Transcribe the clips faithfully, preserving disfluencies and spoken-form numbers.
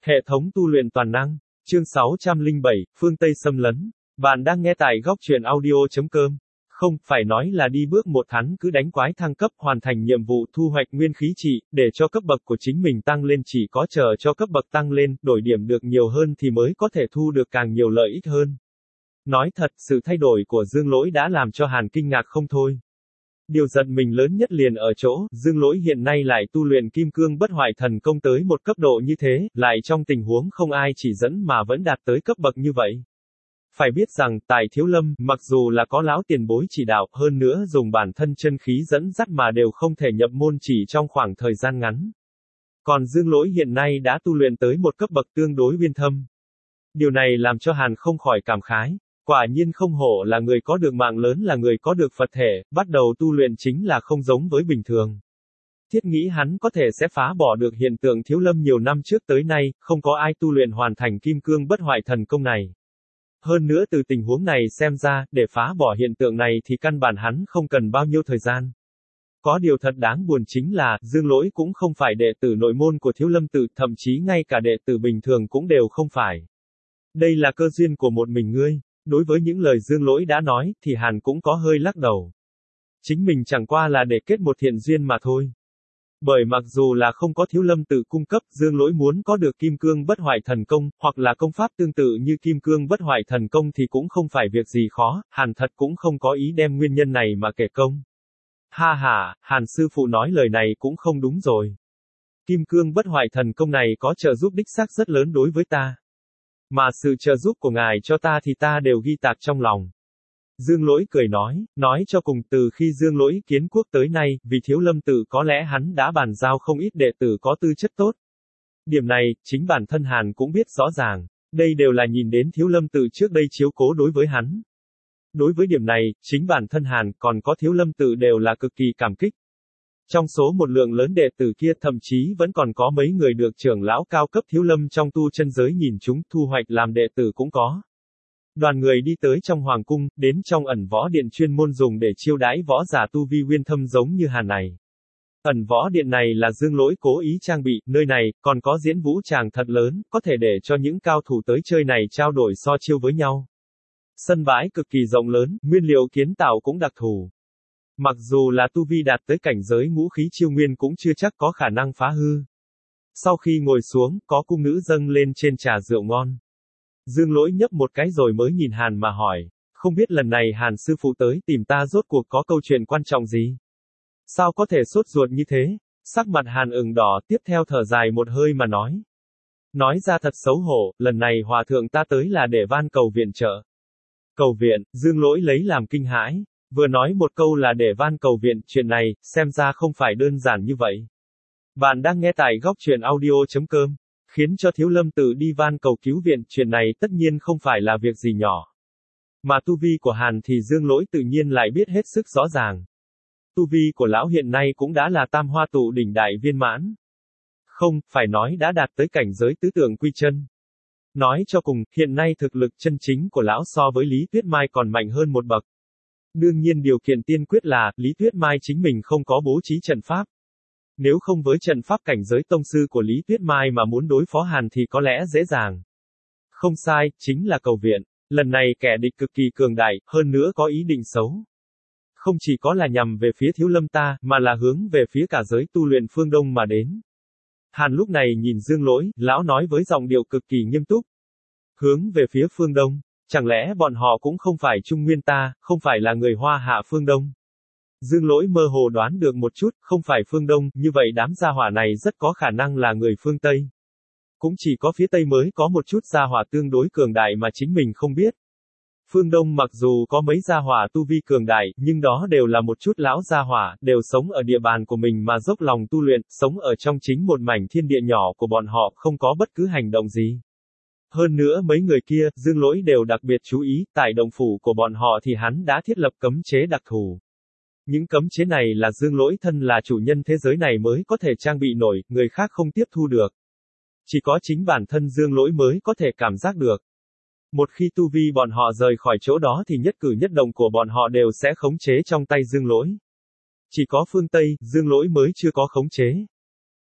Hệ thống tu luyện toàn năng. Chương sáu trăm lẻ bảy, Phương Tây xâm lấn. Bạn đang nghe tại góc truyện audio.com. Không, phải nói là đi bước một hắn cứ đánh quái thăng cấp, hoàn thành nhiệm vụ thu hoạch nguyên khí trị, để cho cấp bậc của chính mình tăng lên, chỉ có chờ cho cấp bậc tăng lên, đổi điểm được nhiều hơn thì mới có thể thu được càng nhiều lợi ích hơn. Nói thật, sự thay đổi của Dương Lỗi đã làm cho Hàn kinh ngạc không thôi. Điều giận mình lớn nhất liền ở chỗ, Dương Lỗi hiện nay lại tu luyện kim cương bất hoại thần công tới một cấp độ như thế, lại trong tình huống không ai chỉ dẫn mà vẫn đạt tới cấp bậc như vậy. Phải biết rằng, tại Thiếu Lâm, mặc dù là có lão tiền bối chỉ đạo, hơn nữa dùng bản thân chân khí dẫn dắt mà đều không thể nhập môn chỉ trong khoảng thời gian ngắn. Còn Dương Lỗi hiện nay đã tu luyện tới một cấp bậc tương đối uyên thâm. Điều này làm cho Hàn không khỏi cảm khái. Quả nhiên không hổ là người có được mạng lớn, là người có được Phật thể, bắt đầu tu luyện chính là không giống với bình thường. Thiết nghĩ hắn có thể sẽ phá bỏ được hiện tượng Thiếu Lâm nhiều năm trước tới nay, không có ai tu luyện hoàn thành kim cương bất hoại thần công này. Hơn nữa từ tình huống này xem ra, để phá bỏ hiện tượng này thì căn bản hắn không cần bao nhiêu thời gian. Có điều thật đáng buồn chính là, Dương Lỗi cũng không phải đệ tử nội môn của Thiếu Lâm tự, thậm chí ngay cả đệ tử bình thường cũng đều không phải. Đây là cơ duyên của một mình ngươi. Đối với những lời Dương Lỗi đã nói, thì Hàn cũng có hơi lắc đầu. Chính mình chẳng qua là để kết một thiện duyên mà thôi. Bởi mặc dù là không có Thiếu Lâm tự cung cấp, Dương Lỗi muốn có được kim cương bất hoại thần công, hoặc là công pháp tương tự như kim cương bất hoại thần công thì cũng không phải việc gì khó, Hàn thật cũng không có ý đem nguyên nhân này mà kể công. Ha ha, Hàn sư phụ nói lời này cũng không đúng rồi. Kim cương bất hoại thần công này có trợ giúp đích xác rất lớn đối với ta. Mà sự trợ giúp của ngài cho ta thì ta đều ghi tạc trong lòng. Dương Lỗi cười nói, nói cho cùng từ khi Dương Lỗi kiến quốc tới nay, vì Thiếu Lâm tự có lẽ hắn đã bàn giao không ít đệ tử có tư chất tốt. Điểm này, chính bản thân Hàn cũng biết rõ ràng, đây đều là nhìn đến Thiếu Lâm tự trước đây chiếu cố đối với hắn. Đối với điểm này, chính bản thân Hàn còn có Thiếu Lâm tự đều là cực kỳ cảm kích. Trong số một lượng lớn đệ tử kia thậm chí vẫn còn có mấy người được trưởng lão cao cấp Thiếu Lâm trong tu chân giới nhìn chúng thu hoạch làm đệ tử cũng có. Đoàn người đi tới trong hoàng cung, đến trong ẩn võ điện chuyên môn dùng để chiêu đãi võ giả tu vi uyên thâm giống như Hàn này. Ẩn võ điện này là Dương Lỗi cố ý trang bị, nơi này còn có diễn vũ tràng thật lớn, có thể để cho những cao thủ tới chơi này trao đổi so chiêu với nhau. Sân bãi cực kỳ rộng lớn, nguyên liệu kiến tạo cũng đặc thù. Mặc dù là tu vi đạt tới cảnh giới ngũ khí chiêu nguyên cũng chưa chắc có khả năng phá hư. Sau khi ngồi xuống, có cung nữ dâng lên trên trà rượu ngon. Dương Lỗi nhấp một cái rồi mới nhìn Hàn mà hỏi, không biết lần này Hàn sư phụ tới tìm ta rốt cuộc có câu chuyện quan trọng gì? Sao có thể sốt ruột như thế? Sắc mặt Hàn ửng đỏ, tiếp theo thở dài một hơi mà nói. Nói ra thật xấu hổ, lần này hòa thượng ta tới là để van cầu viện trợ. Cầu viện, Dương Lỗi lấy làm kinh hãi. Vừa nói một câu là để van cầu viện, chuyện này, xem ra không phải đơn giản như vậy. Bạn đang nghe tại góc truyện audio.com, khiến cho Thiếu Lâm tự đi van cầu cứu viện, chuyện này tất nhiên không phải là việc gì nhỏ. Mà tu vi của Hàn thì Dương Lỗi tự nhiên lại biết hết sức rõ ràng. Tu vi của lão hiện nay cũng đã là tam hoa tụ đỉnh đại viên mãn. Không, phải nói đã đạt tới cảnh giới tứ tượng quy chân. Nói cho cùng, hiện nay thực lực chân chính của lão so với Lý Tuyết Mai còn mạnh hơn một bậc. Đương nhiên điều kiện tiên quyết là, Lý Tuyết Mai chính mình không có bố trí trận pháp. Nếu không với trận pháp cảnh giới tông sư của Lý Tuyết Mai mà muốn đối phó Hàn thì có lẽ dễ dàng. Không sai, chính là cầu viện. Lần này kẻ địch cực kỳ cường đại, hơn nữa có ý định xấu. Không chỉ có là nhằm về phía Thiếu Lâm ta, mà là hướng về phía cả giới tu luyện phương Đông mà đến. Hàn lúc này nhìn Dương Lỗi, lão nói với giọng điệu cực kỳ nghiêm túc. Hướng về phía phương Đông. Chẳng lẽ bọn họ cũng không phải Trung Nguyên ta, không phải là người Hoa hạ phương Đông? Dương Lỗi mơ hồ đoán được một chút, không phải phương Đông, như vậy đám gia hỏa này rất có khả năng là người phương Tây. Cũng chỉ có phía Tây mới có một chút gia hỏa tương đối cường đại mà chính mình không biết. Phương Đông mặc dù có mấy gia hỏa tu vi cường đại, nhưng đó đều là một chút lão gia hỏa, đều sống ở địa bàn của mình mà dốc lòng tu luyện, sống ở trong chính một mảnh thiên địa nhỏ của bọn họ, không có bất cứ hành động gì. Hơn nữa mấy người kia, Dương Lỗi đều đặc biệt chú ý, tại động phủ của bọn họ thì hắn đã thiết lập cấm chế đặc thù. Những cấm chế này là Dương Lỗi thân là chủ nhân thế giới này mới có thể trang bị nổi, người khác không tiếp thu được. Chỉ có chính bản thân Dương Lỗi mới có thể cảm giác được. Một khi tu vi bọn họ rời khỏi chỗ đó thì nhất cử nhất động của bọn họ đều sẽ khống chế trong tay Dương Lỗi. Chỉ có phương Tây, Dương Lỗi mới chưa có khống chế.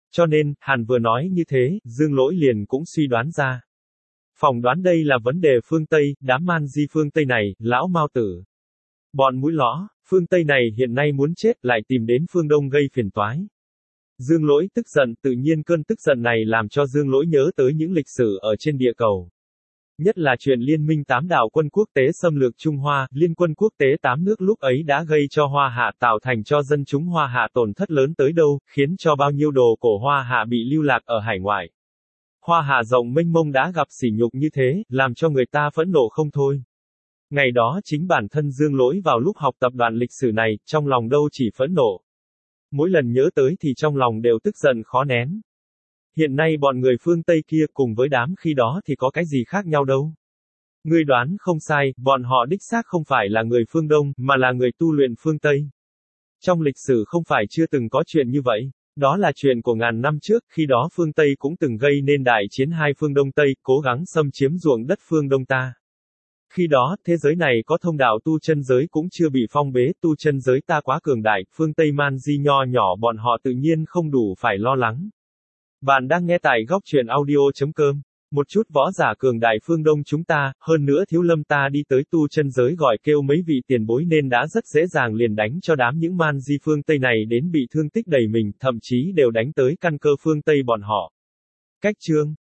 Cho nên, Hàn vừa nói như thế, Dương Lỗi liền cũng suy đoán ra. Phỏng đoán đây là vấn đề phương Tây, đám man di phương Tây này, lão Mao tử. Bọn mũi lõ, phương Tây này hiện nay muốn chết lại tìm đến phương Đông gây phiền toái. Dương Lỗi tức giận, tự nhiên cơn tức giận này làm cho Dương Lỗi nhớ tới những lịch sử ở trên địa cầu. Nhất là chuyện liên minh tám đảo quân quốc tế xâm lược Trung Hoa, liên quân quốc tế tám nước lúc ấy đã gây cho Hoa Hạ tạo thành cho dân chúng Hoa Hạ tổn thất lớn tới đâu, khiến cho bao nhiêu đồ cổ Hoa Hạ bị lưu lạc ở hải ngoại. Hoa Hạ rộng mênh mông đã gặp sỉ nhục như thế, làm cho người ta phẫn nộ không thôi. Ngày đó chính bản thân Dương Lỗi vào lúc học tập đoạn lịch sử này, trong lòng đâu chỉ phẫn nộ. Mỗi lần nhớ tới thì trong lòng đều tức giận khó nén. Hiện nay bọn người phương Tây kia cùng với đám khi đó thì có cái gì khác nhau đâu. Ngươi đoán không sai, bọn họ đích xác không phải là người phương Đông, mà là người tu luyện phương Tây. Trong lịch sử không phải chưa từng có chuyện như vậy. Đó là chuyện của ngàn năm trước, khi đó phương Tây cũng từng gây nên đại chiến hai phương Đông Tây, cố gắng xâm chiếm ruộng đất phương Đông ta. Khi đó, thế giới này có thông đạo tu chân giới cũng chưa bị phong bế, tu chân giới ta quá cường đại, phương Tây man di nho nhỏ bọn họ tự nhiên không đủ phải lo lắng. Bạn đang nghe tại góc truyện audio.com. Một chút võ giả cường đại phương Đông chúng ta, hơn nữa Thiếu Lâm ta đi tới tu chân giới gọi kêu mấy vị tiền bối nên đã rất dễ dàng liền đánh cho đám những man di phương Tây này đến bị thương tích đầy mình, thậm chí đều đánh tới căn cơ phương Tây bọn họ. Cách chương